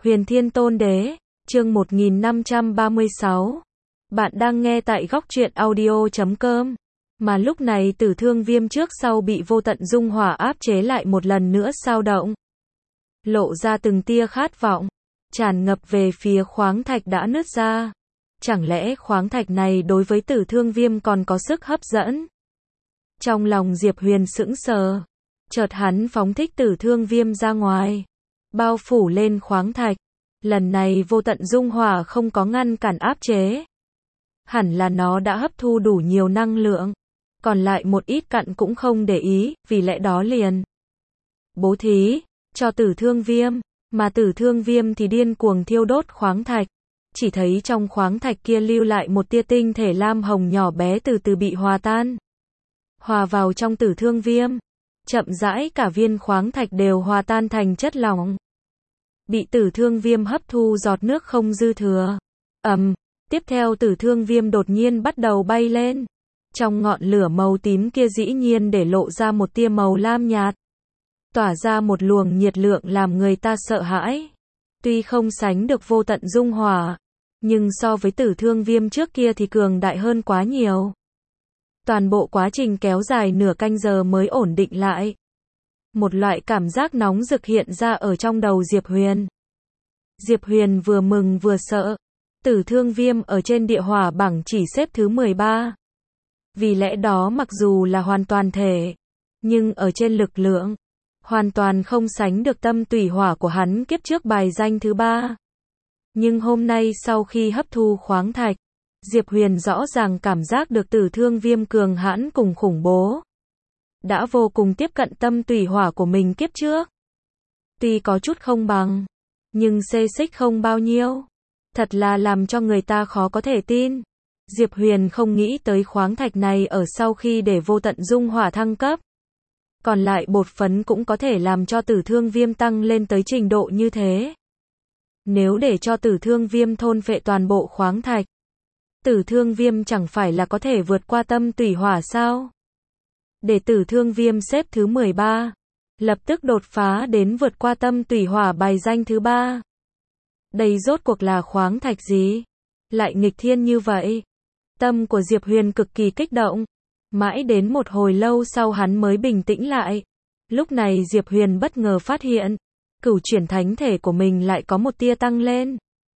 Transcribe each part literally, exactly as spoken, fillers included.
Huyền Thiên Tôn Đế, chương một nghìn năm trăm ba mươi sáu. Bạn đang nghe tại góc truyện audio chấm com. Mà lúc này Tử Thương Viêm trước sau bị vô tận dung hỏa áp chế lại một lần nữa sao động. Lộ ra từng tia khát vọng, tràn ngập về phía khoáng thạch đã nứt ra. Chẳng lẽ khoáng thạch này đối với Tử Thương Viêm còn có sức hấp dẫn? Trong lòng Diệp Huyền sững sờ, chợt hắn phóng thích Tử Thương Viêm ra ngoài, bao phủ lên khoáng thạch. Lần này vô tận dung hỏa không có ngăn cản áp chế. Hẳn là nó đã hấp thu đủ nhiều năng lượng, còn lại một ít cặn cũng không để ý, vì lẽ đó liền bố thí cho Tử Thương Viêm, mà Tử Thương Viêm thì điên cuồng thiêu đốt khoáng thạch. Chỉ thấy trong khoáng thạch kia lưu lại một tia tinh thể lam hồng nhỏ bé từ từ bị hòa tan, hòa vào trong Tử Thương Viêm. Chậm rãi cả viên khoáng thạch đều hòa tan thành chất lỏng, bị Tử Thương Viêm hấp thu giọt nước không dư thừa. Ầm, um, tiếp theo Tử Thương Viêm đột nhiên bắt đầu bay lên. Trong ngọn lửa màu tím kia dĩ nhiên để lộ ra một tia màu lam nhạt, tỏa ra một luồng nhiệt lượng làm người ta sợ hãi. Tuy không sánh được vô tận dung hỏa, nhưng so với Tử Thương Viêm trước kia thì cường đại hơn quá nhiều. Toàn bộ quá trình kéo dài nửa canh giờ mới ổn định lại. Một loại cảm giác nóng rực hiện ra ở trong đầu Diệp Huyền. Diệp Huyền vừa mừng vừa sợ. Tử Thương Viêm ở trên địa hỏa bảng chỉ xếp thứ mười ba. Vì lẽ đó mặc dù là hoàn toàn thể, nhưng ở trên lực lượng, hoàn toàn không sánh được tâm tùy hỏa của hắn kiếp trước bài danh thứ ba. Nhưng hôm nay sau khi hấp thu khoáng thạch, Diệp Huyền rõ ràng cảm giác được Tử Thương Viêm cường hãn cùng khủng bố. Đã vô cùng tiếp cận tâm tùy hỏa của mình kiếp trước. Tuy có chút không bằng, nhưng xê xích không bao nhiêu. Thật là làm cho người ta khó có thể tin. Diệp Huyền không nghĩ tới khoáng thạch này ở sau khi để vô tận dung hỏa thăng cấp, còn lại bột phấn cũng có thể làm cho Tử Thương Viêm tăng lên tới trình độ như thế. Nếu để cho Tử Thương Viêm thôn phệ toàn bộ khoáng thạch, Tử Thương Viêm chẳng phải là có thể vượt qua tâm tùy hỏa sao? Để Tử Thương Viêm xếp thứ mười ba, lập tức đột phá đến vượt qua tâm tùy hỏa bài danh thứ ba. Đây rốt cuộc là khoáng thạch gì? Lại nghịch thiên như vậy? Tâm của Diệp Huyền cực kỳ kích động. Mãi đến một hồi lâu sau hắn mới bình tĩnh lại. Lúc này Diệp Huyền bất ngờ phát hiện, cửu chuyển thánh thể của mình lại có một tia tăng lên.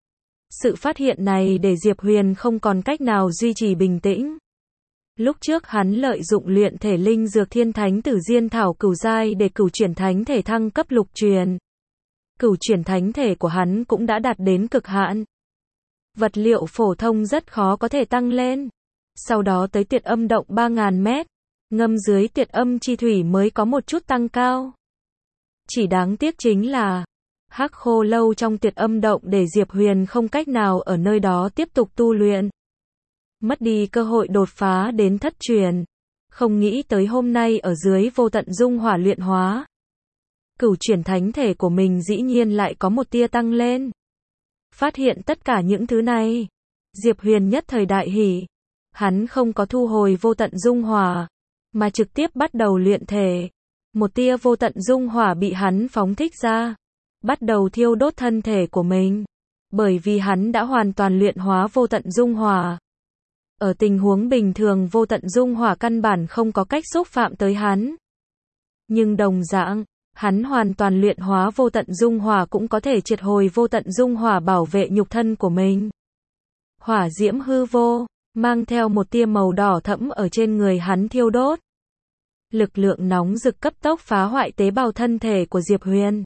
Sự phát hiện này để Diệp Huyền không còn cách nào duy trì bình tĩnh. Lúc trước hắn lợi dụng luyện thể linh dược thiên thánh tử diên thảo cửu giai để cửu chuyển thánh thể thăng cấp lục truyền. Cửu chuyển thánh thể của hắn cũng đã đạt đến cực hạn. Vật liệu phổ thông rất khó có thể tăng lên. Sau đó tới Tuyệt Âm động ba nghìn mét, ngâm dưới Tuyệt Âm chi thủy mới có một chút tăng cao. Chỉ đáng tiếc chính là hắc khô lâu trong Tuyệt Âm động để Diệp Huyền không cách nào ở nơi đó tiếp tục tu luyện. Mất đi cơ hội đột phá đến thất truyền. Không nghĩ tới hôm nay ở dưới vô tận dung hỏa luyện hóa, cửu chuyển thánh thể của mình dĩ nhiên lại có một tia tăng lên. Phát hiện tất cả những thứ này, Diệp Huyền nhất thời đại hỉ. Hắn không có thu hồi vô tận dung hỏa, mà trực tiếp bắt đầu luyện thể. Một tia vô tận dung hỏa bị hắn phóng thích ra, bắt đầu thiêu đốt thân thể của mình. Bởi vì hắn đã hoàn toàn luyện hóa vô tận dung hỏa. Ở tình huống bình thường vô tận dung hỏa căn bản không có cách xúc phạm tới hắn. Nhưng đồng dạng, hắn hoàn toàn luyện hóa vô tận dung hỏa cũng có thể triệt hồi vô tận dung hỏa bảo vệ nhục thân của mình. Hỏa diễm hư vô, mang theo một tia màu đỏ thẫm ở trên người hắn thiêu đốt. Lực lượng nóng rực cấp tốc phá hoại tế bào thân thể của Diệp Huyền.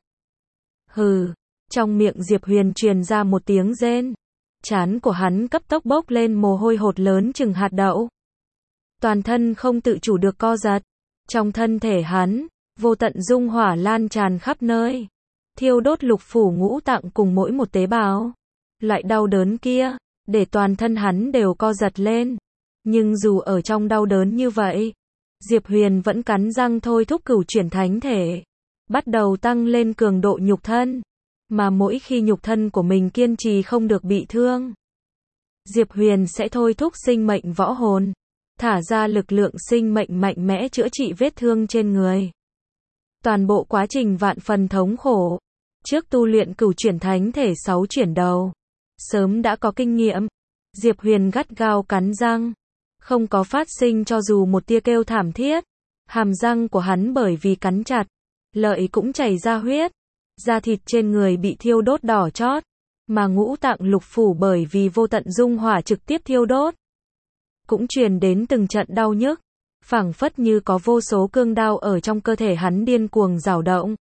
Hừ, trong miệng Diệp Huyền truyền ra một tiếng rên. Trán của hắn cấp tốc bốc lên mồ hôi hột lớn chừng hạt đậu. Toàn thân không tự chủ được co giật. Trong thân thể hắn, vô tận dung hỏa lan tràn khắp nơi, thiêu đốt lục phủ ngũ tạng cùng mỗi một tế bào. Loại đau đớn kia, để toàn thân hắn đều co giật lên. Nhưng dù ở trong đau đớn như vậy, Diệp Huyền vẫn cắn răng thôi thúc cửu chuyển thánh thể, bắt đầu tăng lên cường độ nhục thân. Mà mỗi khi nhục thân của mình kiên trì không được bị thương, Diệp Huyền sẽ thôi thúc sinh mệnh võ hồn, thả ra lực lượng sinh mệnh mạnh mẽ chữa trị vết thương trên người. Toàn bộ quá trình vạn phần thống khổ, Trước tu luyện cửu chuyển thánh thể sáu chuyển đầu, sớm đã có kinh nghiệm. Diệp Huyền gắt gao cắn răng, không có phát sinh cho dù một tia kêu thảm thiết. Hàm răng của hắn bởi vì cắn chặt, lợi cũng chảy ra huyết, da thịt trên người bị thiêu đốt đỏ chót, mà ngũ tạng lục phủ bởi vì vô tận dung hỏa trực tiếp thiêu đốt, cũng truyền đến từng trận đau nhức, phảng phất như có vô số cương đao ở trong cơ thể hắn điên cuồng rảo động.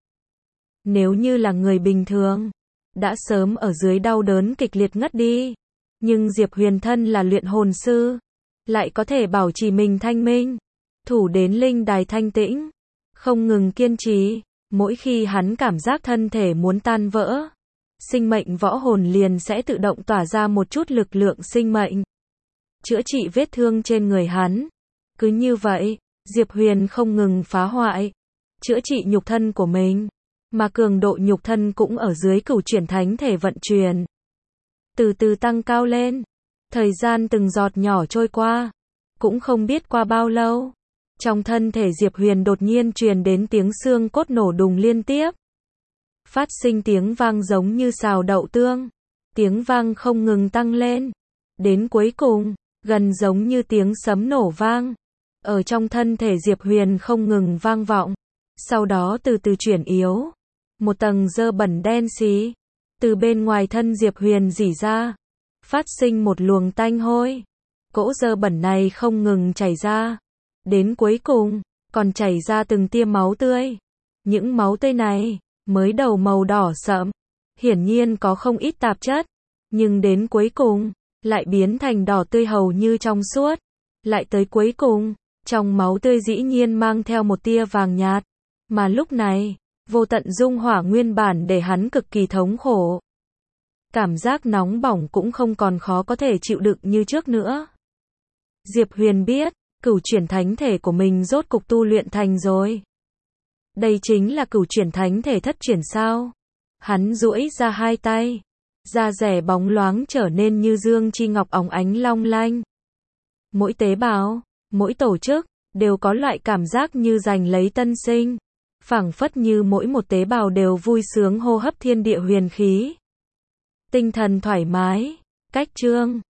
Nếu như là người bình thường, đã sớm ở dưới đau đớn kịch liệt ngất đi, nhưng Diệp Huyền thân là luyện hồn sư, lại có thể bảo trì mình thanh minh, thủ đến linh đài thanh tĩnh, không ngừng kiên trì. Mỗi khi hắn cảm giác thân thể muốn tan vỡ, sinh mệnh võ hồn liền sẽ tự động tỏa ra một chút lực lượng sinh mệnh, chữa trị vết thương trên người hắn. Cứ như vậy, Diệp Huyền không ngừng phá hoại, chữa trị nhục thân của mình, mà cường độ nhục thân cũng ở dưới cửu chuyển thánh thể vận chuyển, từ từ tăng cao lên. Thời gian từng giọt nhỏ trôi qua, cũng không biết qua bao lâu, trong thân thể Diệp Huyền đột nhiên truyền đến tiếng xương cốt nổ đùng liên tiếp, phát sinh tiếng vang giống như xào đậu tương, tiếng vang không ngừng tăng lên, đến cuối cùng, gần giống như tiếng sấm nổ vang, ở trong thân thể Diệp Huyền không ngừng vang vọng, sau đó từ từ chuyển yếu, một tầng dơ bẩn đen xí, từ bên ngoài thân Diệp Huyền rỉ ra, phát sinh một luồng tanh hôi, cỗ dơ bẩn này không ngừng chảy ra, đến cuối cùng, còn chảy ra từng tia máu tươi. Những máu tươi này, mới đầu màu đỏ sẫm, hiển nhiên có không ít tạp chất, nhưng đến cuối cùng, lại biến thành đỏ tươi hầu như trong suốt, lại tới cuối cùng, trong máu tươi dĩ nhiên mang theo một tia vàng nhạt, mà lúc này, vô tận dung hỏa nguyên bản để hắn cực kỳ thống khổ. Cảm giác nóng bỏng cũng không còn khó có thể chịu đựng như trước nữa. Diệp Huyền biết, cửu chuyển thánh thể của mình rốt cục tu luyện thành rồi. Đây chính là cửu chuyển thánh thể thất chuyển sao? Hắn duỗi ra hai tay, da rẻ bóng loáng trở nên như dương chi ngọc óng ánh long lanh. Mỗi tế bào, mỗi tổ chức, đều có loại cảm giác như giành lấy tân sinh. Phảng phất như mỗi một tế bào đều vui sướng hô hấp thiên địa huyền khí. Tinh thần thoải mái, cách chương.